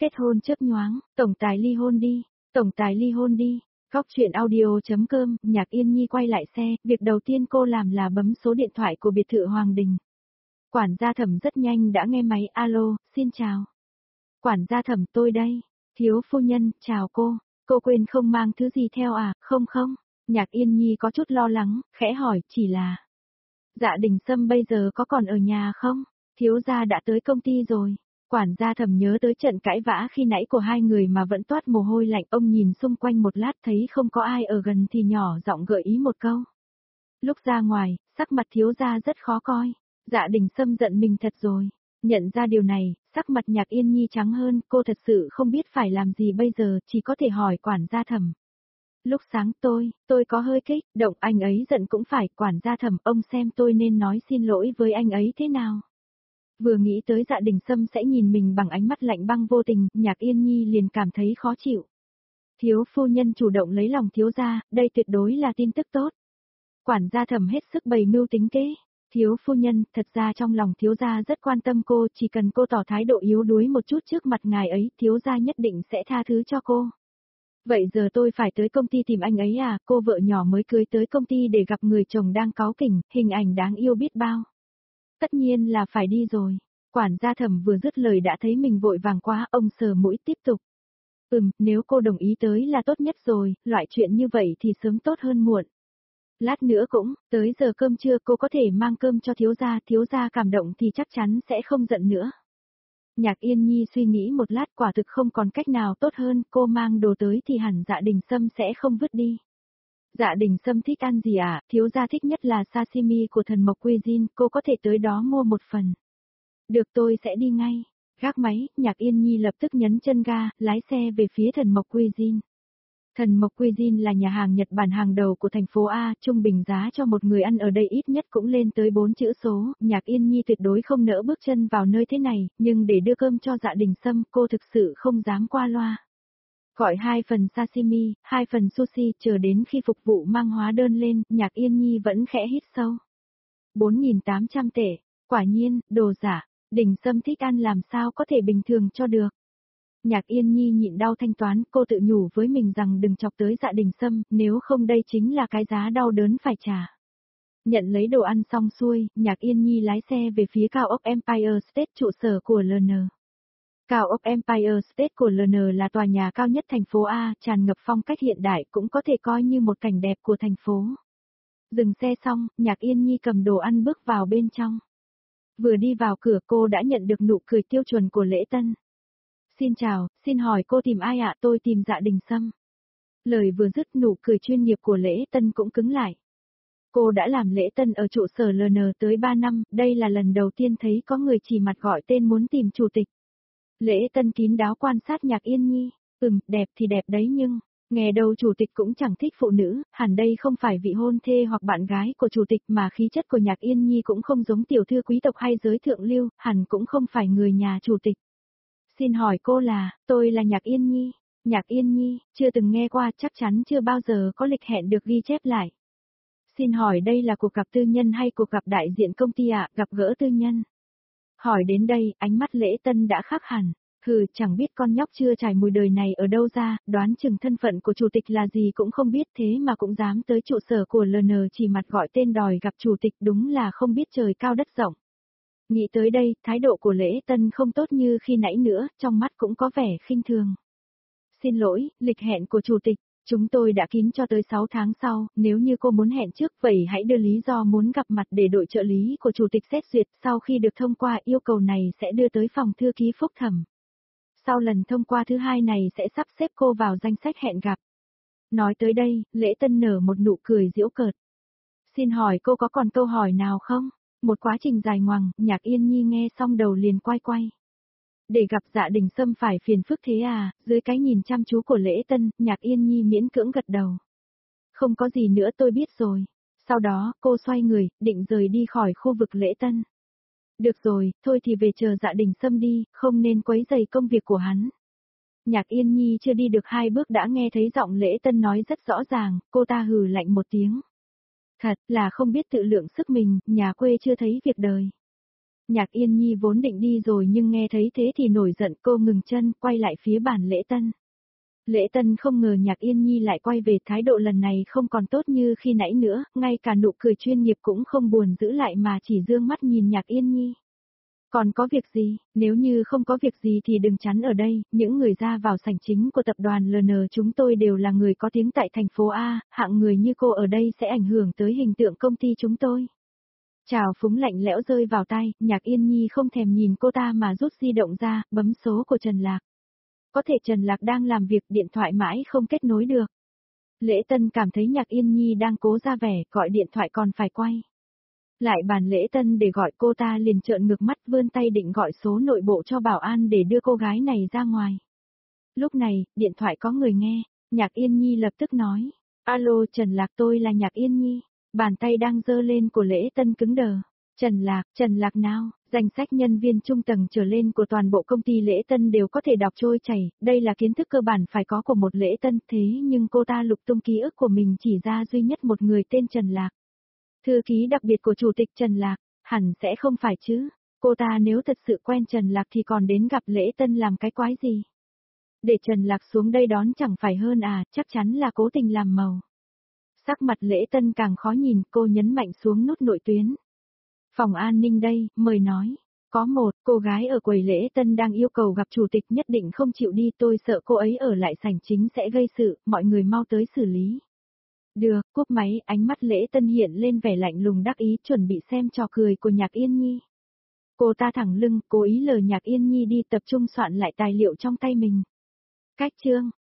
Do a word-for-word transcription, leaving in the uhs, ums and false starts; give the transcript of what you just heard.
Kết hôn chớp nhoáng, tổng tài ly hôn đi, tổng tài ly hôn đi. Góc truyện audio.com, Nhạc Yên Nhi quay lại xe, việc đầu tiên cô làm là bấm số điện thoại của biệt thự Hoàng Đình. Quản gia Thẩm rất nhanh đã nghe máy, alo, xin chào. Quản gia Thẩm, tôi đây. Thiếu phu nhân, chào cô. Cô quên không mang thứ gì theo à? Không không. Nhạc Yên Nhi có chút lo lắng, khẽ hỏi, chỉ là... Dạ Đình Sâm bây giờ có còn ở nhà không? Thiếu gia đã tới công ty rồi. Quản gia Thẩm nhớ tới trận cãi vã khi nãy của hai người mà vẫn toát mồ hôi lạnh. Ông nhìn xung quanh một lát thấy không có ai ở gần thì nhỏ giọng gợi ý một câu. Lúc ra ngoài, sắc mặt thiếu gia rất khó coi. Dạ Đình Sâm giận mình thật rồi. Nhận ra điều này, sắc mặt Nhạc Yên Nhi trắng hơn, cô thật sự không biết phải làm gì bây giờ, chỉ có thể hỏi quản gia Thẩm. Lúc sáng tôi, tôi có hơi kích động, anh ấy giận cũng phải, quản gia Thẩm, ông xem tôi nên nói xin lỗi với anh ấy thế nào. Vừa nghĩ tới Dạ Đình Sâm sẽ nhìn mình bằng ánh mắt lạnh băng vô tình, Nhạc Yên Nhi liền cảm thấy khó chịu. Thiếu phu nhân chủ động lấy lòng thiếu gia, đây tuyệt đối là tin tức tốt. Quản gia Thẩm hết sức bày mưu tính kế. Thiếu phu nhân, thật ra trong lòng thiếu gia rất quan tâm cô, chỉ cần cô tỏ thái độ yếu đuối một chút trước mặt ngài ấy, thiếu gia nhất định sẽ tha thứ cho cô. Vậy giờ tôi phải tới công ty tìm anh ấy à, cô vợ nhỏ mới cưới tới công ty để gặp người chồng đang cáu kỉnh, hình ảnh đáng yêu biết bao. Tất nhiên là phải đi rồi. Quản gia Thẩm vừa dứt lời đã thấy mình vội vàng quá, ông sờ mũi tiếp tục. Ừm, nếu cô đồng ý tới là tốt nhất rồi, loại chuyện như vậy thì sớm tốt hơn muộn. Lát nữa cũng, tới giờ cơm trưa cô có thể mang cơm cho thiếu gia, thiếu gia cảm động thì chắc chắn sẽ không giận nữa. Nhạc Yên Nhi suy nghĩ một lát, quả thực không còn cách nào tốt hơn, cô mang đồ tới thì hẳn Dạ Đình Sâm sẽ không vứt đi. Dạ Đình Sâm thích ăn gì à, thiếu gia thích nhất là sashimi của Thần Mộc Cuisine, cô có thể tới đó mua một phần. Được, tôi sẽ đi ngay. Gác máy, Nhạc Yên Nhi lập tức nhấn chân ga, lái xe về phía Thần Mộc Cuisine. Thần Mộc Cuisine là nhà hàng Nhật Bản hàng đầu của thành phố A, trung bình giá cho một người ăn ở đây ít nhất cũng lên tới bốn chữ số, Nhạc Yên Nhi tuyệt đối không nỡ bước chân vào nơi thế này, nhưng để đưa cơm cho Dạ Đình Sâm, cô thực sự không dám qua loa. Gọi hai phần sashimi, hai phần sushi, chờ đến khi phục vụ mang hóa đơn lên, Nhạc Yên Nhi vẫn khẽ hít sâu. bốn nghìn tám trăm tệ, quả nhiên, đồ giả, Đình Sâm thích ăn làm sao có thể bình thường cho được. Nhạc Yên Nhi nhịn đau thanh toán, cô tự nhủ với mình rằng đừng chọc tới Dạ Đình Sâm, nếu không đây chính là cái giá đau đớn phải trả. Nhận lấy đồ ăn xong xuôi, Nhạc Yên Nhi lái xe về phía cao ốc Empire State, trụ sở của lờ en. Cao ốc Empire State của lờ en là tòa nhà cao nhất thành phố A, tràn ngập phong cách hiện đại, cũng có thể coi như một cảnh đẹp của thành phố. Dừng xe xong, Nhạc Yên Nhi cầm đồ ăn bước vào bên trong. Vừa đi vào cửa cô đã nhận được nụ cười tiêu chuẩn của Lễ Tân. Xin chào, xin hỏi cô tìm ai ạ? Tôi tìm Dạ Đình Sâm. Lời vừa dứt, nụ cười chuyên nghiệp của Lễ Tân cũng cứng lại. Cô đã làm Lễ Tân ở trụ sở lờ en tới ba năm, đây là lần đầu tiên thấy có người chỉ mặt gọi tên muốn tìm chủ tịch. Lễ Tân kín đáo quan sát Nhạc Yên Nhi, ừm, đẹp thì đẹp đấy nhưng, nghe đâu chủ tịch cũng chẳng thích phụ nữ, hẳn đây không phải vị hôn thê hoặc bạn gái của chủ tịch mà khí chất của Nhạc Yên Nhi cũng không giống tiểu thư quý tộc hay giới thượng lưu, hẳn cũng không phải người nhà chủ tịch. Xin hỏi cô là, tôi là Nhạc Yên Nhi. Nhạc Yên Nhi, chưa từng nghe qua, chắc chắn chưa bao giờ có lịch hẹn được ghi chép lại. Xin hỏi đây là cuộc gặp tư nhân hay cuộc gặp đại diện công ty ạ, gặp gỡ tư nhân? Hỏi đến đây, ánh mắt Lễ Tân đã khác hẳn. Hừ, chẳng biết con nhóc chưa trải mùi đời này ở đâu ra, đoán chừng thân phận của chủ tịch là gì cũng không biết, thế mà cũng dám tới trụ sở của lờ en chỉ mặt gọi tên đòi gặp chủ tịch, đúng là không biết trời cao đất rộng. Nghĩ tới đây, thái độ của Lễ Tân không tốt như khi nãy nữa, trong mắt cũng có vẻ khinh thường. Xin lỗi, lịch hẹn của chủ tịch, chúng tôi đã kín cho tới sáu tháng sau, nếu như cô muốn hẹn trước vậy hãy đưa lý do muốn gặp mặt để đội trợ lý của chủ tịch xét duyệt, sau khi được thông qua yêu cầu này sẽ đưa tới phòng thư ký phúc thẩm. Sau lần thông qua thứ hai này sẽ sắp xếp cô vào danh sách hẹn gặp. Nói tới đây, Lễ Tân nở một nụ cười giễu cợt. Xin hỏi cô có còn câu hỏi nào không? Một quá trình dài ngoằng, Nhạc Yên Nhi nghe xong đầu liền quay quay. Để gặp Dạ Đình Sâm phải phiền phức thế à, dưới cái nhìn chăm chú của Lễ Tân, Nhạc Yên Nhi miễn cưỡng gật đầu. Không có gì nữa tôi biết rồi. Sau đó, cô xoay người, định rời đi khỏi khu vực Lễ Tân. Được rồi, thôi thì về chờ Dạ Đình Sâm đi, không nên quấy rầy công việc của hắn. Nhạc Yên Nhi chưa đi được hai bước đã nghe thấy giọng Lễ Tân nói rất rõ ràng, cô ta hừ lạnh một tiếng. Thật là không biết tự lượng sức mình, nhà quê chưa thấy việc đời. Nhạc Yên Nhi vốn định đi rồi nhưng nghe thấy thế thì nổi giận, cô ngừng chân, quay lại phía bàn lễ tân. Lễ tân không ngờ Nhạc Yên Nhi lại quay về, thái độ lần này không còn tốt như khi nãy nữa, ngay cả nụ cười chuyên nghiệp cũng không buồn giữ lại mà chỉ dương mắt nhìn Nhạc Yên Nhi. Còn có việc gì, nếu như không có việc gì thì đừng chắn ở đây, những người ra vào sảnh chính của tập đoàn lờ en chúng tôi đều là người có tiếng tại thành phố A, hạng người như cô ở đây sẽ ảnh hưởng tới hình tượng công ty chúng tôi. Chào phúng lạnh lẽo rơi vào tai, Nhạc Yên Nhi không thèm nhìn cô ta mà rút di động ra, bấm số của Trần Lạc. Có thể Trần Lạc đang làm việc, điện thoại mãi không kết nối được. Lễ tân cảm thấy Nhạc Yên Nhi đang cố ra vẻ, gọi điện thoại còn phải quay lại bàn lễ tân để gọi cô ta liền trợn ngược mắt, vươn tay định gọi số nội bộ cho bảo an để đưa cô gái này ra ngoài. Lúc này, điện thoại có người nghe, Nhạc Yên Nhi lập tức nói, alo Trần Lạc, tôi là Nhạc Yên Nhi. Bàn tay đang giơ lên của lễ tân cứng đờ. Trần Lạc, Trần Lạc nào, danh sách nhân viên trung tầng trở lên của toàn bộ công ty lễ tân đều có thể đọc trôi chảy, đây là kiến thức cơ bản phải có của một lễ tân, thế nhưng cô ta lục tung ký ức của mình chỉ ra duy nhất một người tên Trần Lạc. Thư ký đặc biệt của chủ tịch Trần Lạc, hẳn sẽ không phải chứ, cô ta nếu thật sự quen Trần Lạc thì còn đến gặp lễ tân làm cái quái gì. Để Trần Lạc xuống đây đón chẳng phải hơn à, chắc chắn là cố tình làm màu. Sắc mặt lễ tân càng khó nhìn, cô nhấn mạnh xuống nút nội tuyến. Phòng an ninh đây, mời nói. Có một, cô gái ở quầy lễ tân đang yêu cầu gặp chủ tịch, nhất định không chịu đi, tôi sợ cô ấy ở lại sảnh chính sẽ gây sự, mọi người mau tới xử lý. Được, cúp máy, ánh mắt lễ tân hiện lên vẻ lạnh lùng đắc ý, chuẩn bị xem trò cười của Nhạc Yên Nhi. Cô ta thẳng lưng, cố ý lờ Nhạc Yên Nhi đi tập trung soạn lại tài liệu trong tay mình. Cách chương.